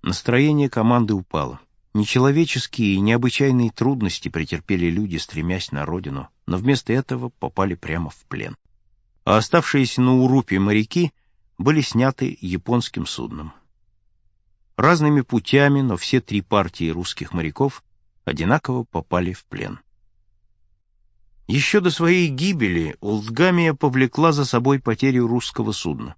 Настроение команды упало. Нечеловеческие и необычайные трудности претерпели люди, стремясь на родину, но вместо этого попали прямо в плен. А оставшиеся на Урупе моряки были сняты японским судном. Разными путями, но все три партии русских моряков одинаково попали в плен. Еще до своей гибели Олдгамия повлекла за собой потерю русского судна.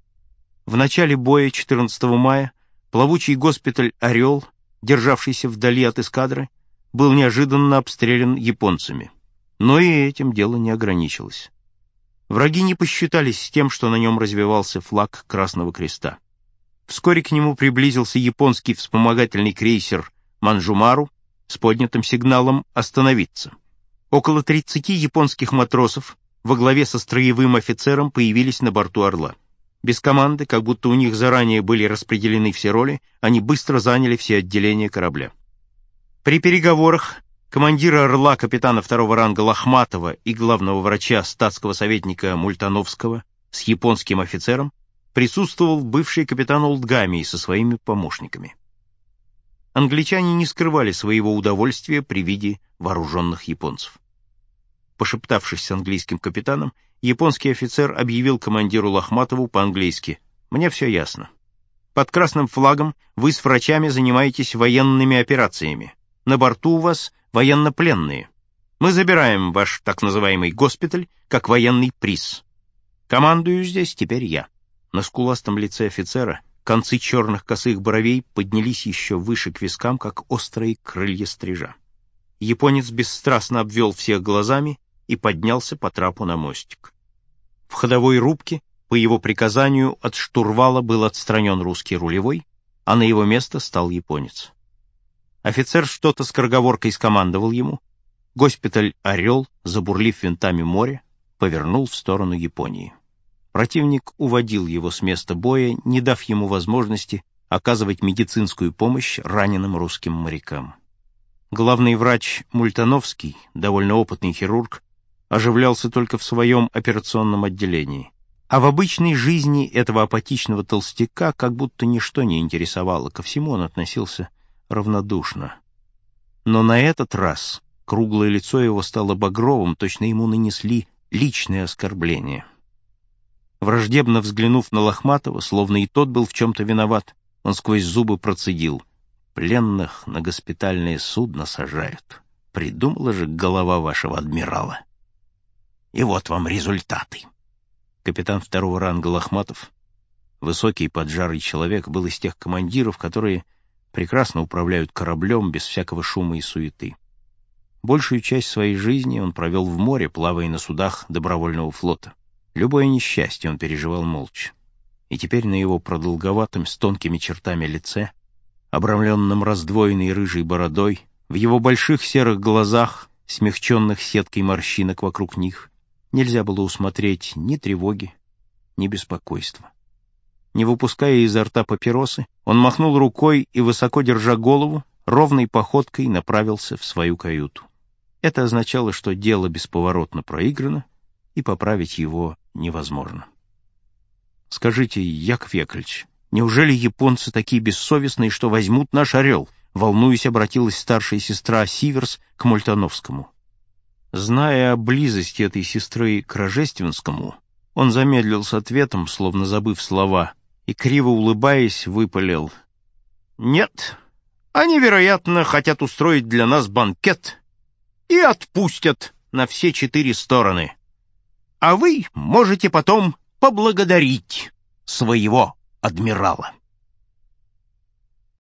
В начале боя 14 мая плавучий госпиталь «Орел», державшийся вдали от эскадры, был неожиданно обстрелян японцами. Но и этим дело не ограничилось. Враги не посчитались с тем, что на нем развевался флаг Красного Креста. Вскоре к нему приблизился японский вспомогательный крейсер «Манжумару» с поднятым сигналом «Остановиться». Около 30 японских матросов во главе со строевым офицером появились на борту «Орла». Без команды, как будто у них заранее были распределены все роли, они быстро заняли все отделения корабля. При переговорах командира «Орла» капитана второго ранга Лохматова и главного врача статского советника Мультановского с японским офицером присутствовал бывший капитан Олдгамии со своими помощниками. Англичане не скрывали своего удовольствия при виде вооруженных японцев. Пошептавшись с английским капитаном, японский офицер объявил командиру Лохматову по-английски: «Мне все ясно. Под красным флагом вы с врачами занимаетесь военными операциями. На борту у вас военнопленные. Мы забираем ваш так называемый госпиталь как военный приз. Командую здесь теперь я». На скуластом лице офицера концы черных косых бровей поднялись еще выше к вискам, как острые крылья стрижа. Японец бесстрастно обвел всех глазами и поднялся по трапу на мостик. В ходовой рубке, по его приказанию, от штурвала был отстранен русский рулевой, а на его место стал японец. Офицер что-то скороговоркой скомандовал ему. Госпиталь «Орел», забурлив винтами море, повернул в сторону Японии. Противник уводил его с места боя, не дав ему возможности оказывать медицинскую помощь раненым русским морякам. Главный врач Мультановский, довольно опытный хирург, оживлялся только в своем операционном отделении. А в обычной жизни этого апатичного толстяка как будто ничто не интересовало, ко всему он относился равнодушно. Но на этот раз круглое лицо его стало багровым, точно ему нанесли личное оскорбление. Враждебно взглянув на Лохматова, словно и тот был в чем-то виноват, он сквозь зубы процедил: «Пленных на госпитальное судно сажают. Придумала же голова вашего адмирала. И вот вам результаты». Капитан второго ранга Лохматов, высокий поджарый человек, был из тех командиров, которые прекрасно управляют кораблем без всякого шума и суеты. Большую часть своей жизни он провел в море, плавая на судах добровольного флота. Любое несчастье он переживал молча. И теперь на его продолговатом, с тонкими чертами лице, обрамленном раздвоенной рыжей бородой, в его больших серых глазах, смягченных сеткой морщинок вокруг них, нельзя было усмотреть ни тревоги, ни беспокойства. Не выпуская изо рта папиросы, он махнул рукой и, высоко держа голову, ровной походкой направился в свою каюту. Это означало, что дело бесповоротно проиграно, и поправить его невозможно. «Скажите, Яков Яковлевич, неужели японцы такие бессовестные, что возьмут наш «Орел»?» Волнуясь, обратилась старшая сестра Сиверс к Мультановскому. Зная о близости этой сестры к Рожественскому, он замедлил с ответом, словно забыв слова, и, криво улыбаясь, выпалил: «Нет, они, вероятно, хотят устроить для нас банкет и отпустят на все 4 стороны. А вы можете потом поблагодарить своего адмирала».